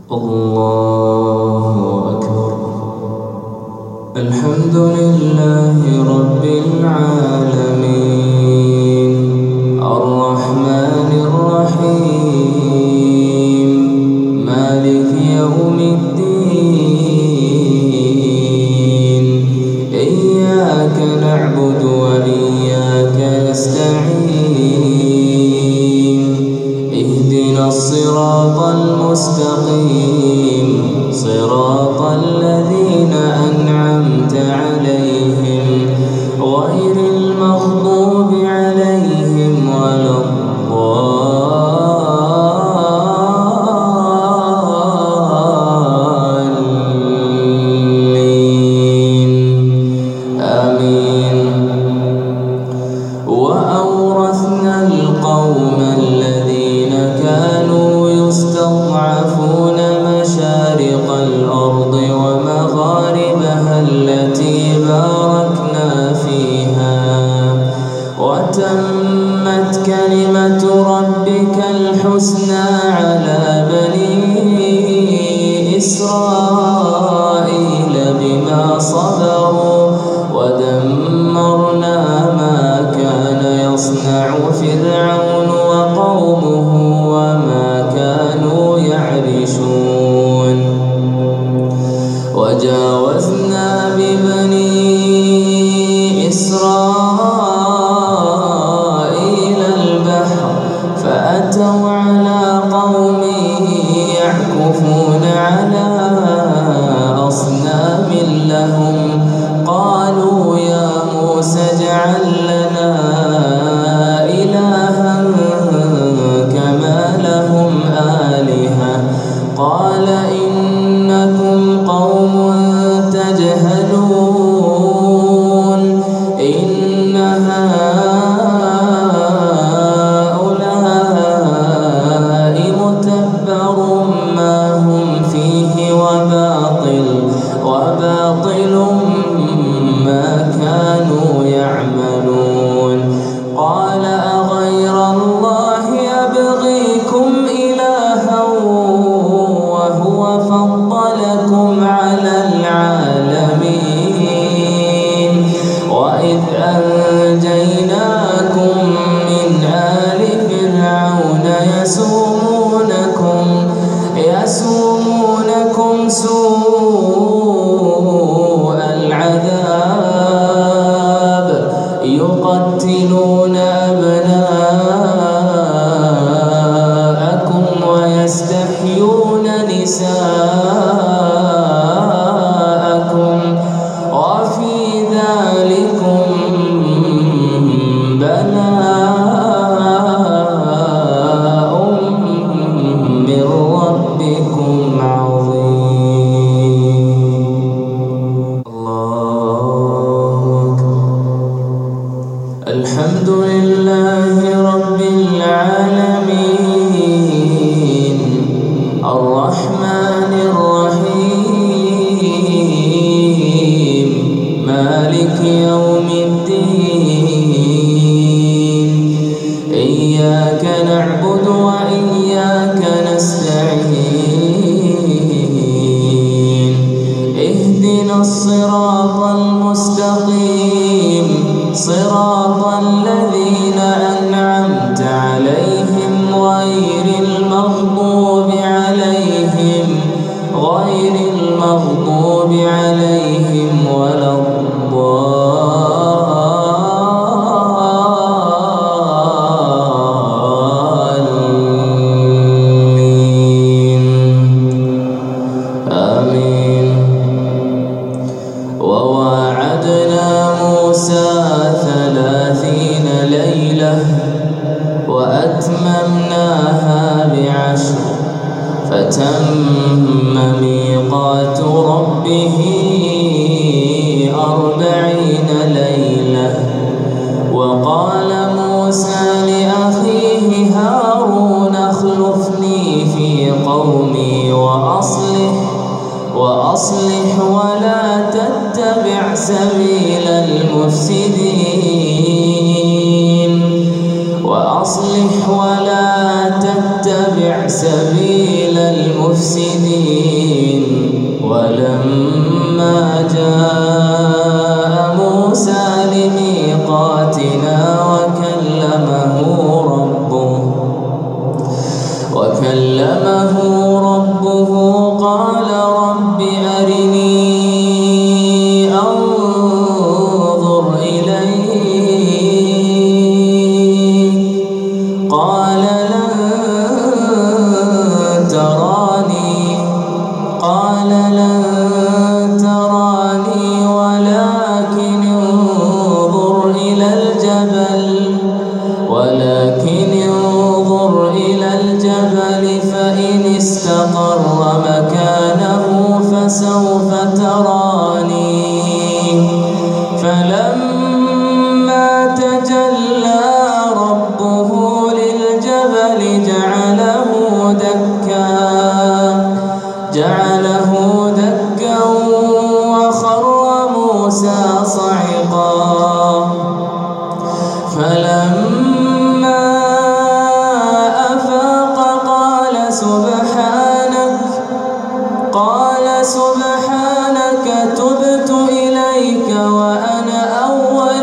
الله أكبر. الحمد لله رب العالمين الرحمن الرحيم مالك يوم الدين إياك نعبد وإياك نستعين اهدنا الصراط المستقيم صراط الذين أنعمت عليهم غير المغضوب عليهم ولا الضالين آمين. وأورثنا القوم الذين كانوا يستضعفون مشارق الأرض ومغاربها التي باركنا فيها وتمت كلمة ربك الحسنى على بني إسرائيل بما صبروا ودمرنا ما كان يصنع فرعون وقومه وما كانوا يعرشون. وجاوزنا ببني إسرائيل البحر فأتوا على قوم يعكفون على أصنام لهم قالوا يا موسى اجعل لنا إلها كما لهم آلهة قال إنكم قوم تجهلون إن هؤلاء متبر ما هم فيه وباطل ما كانوا يعملون. قال أغير الله أبغيكم إلها وهو فضلكم على العالمين وإذ أنجيناكم من آل فرعون يسومونكم سوء العذاب يقتلون أبناءكم ويستحيون نساءكم وفي ذلكم بلاء من ربكم عظيم. الله أكبر. الحمد لله رب العالمين الرحمن الرحيم مالك يوم الدين إياك نعبد وإياك نستعين اهدنا الصراط المستقيم صراط الذين أنعمت عليهم غير المغضوب عليهم ولا الضالين آمين. وواعدنا موسى 30 ليلة وأتممناها ب10 فتم ميقات ربه 40 ليلة. وقال موسى لأخيه هارون اخلفني في قومي وأصلح ولا تتبع سبيل المفسدين وأصلح ولا تتبع تتبع سبيل المفسدين. ولما جاء موسى لميقاتنا وكلمه ربه قال رب أرني أنظر إليك قال لن تراني ولكن انظر إلى الجبل فإن استقر مكانه فسوف تراني. فلما تجلى ربه للجبل جعله دكا وخر موسى صعقا. فلما أفاق قال سبحانك تبت إليك وأنا أول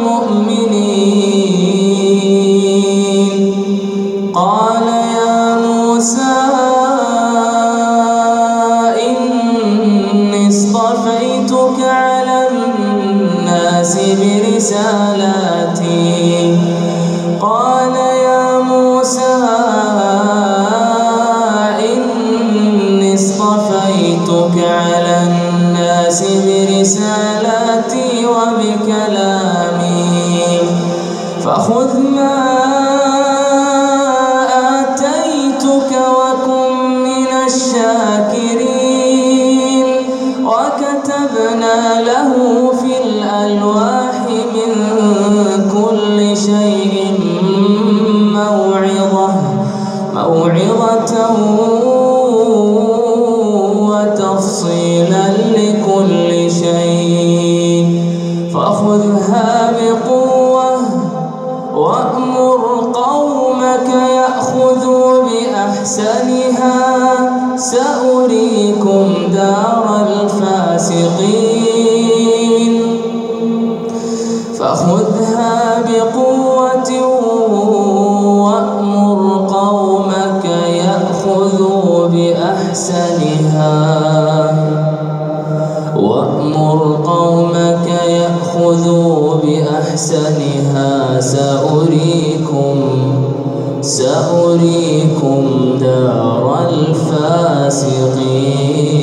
المؤمنين. قال يا موسى إني اصطفيتك على الناس برسالاتي. قال يا موسى إني اصطفيتك على الناس برسالاتي وبكلامي فخذ ما آتيتك وكن من الشاكرين. وكتبنا له في الألواح من كل شيء موعظة وتفصيلا لكل شيء فخذها بقوة وأمر قومك يأخذوا بأحسنها سأريكم دار الفاسقين. فخذها بقوة وأمر قومك يأخذوا بأحسنها سأريكم دار الفاسقين.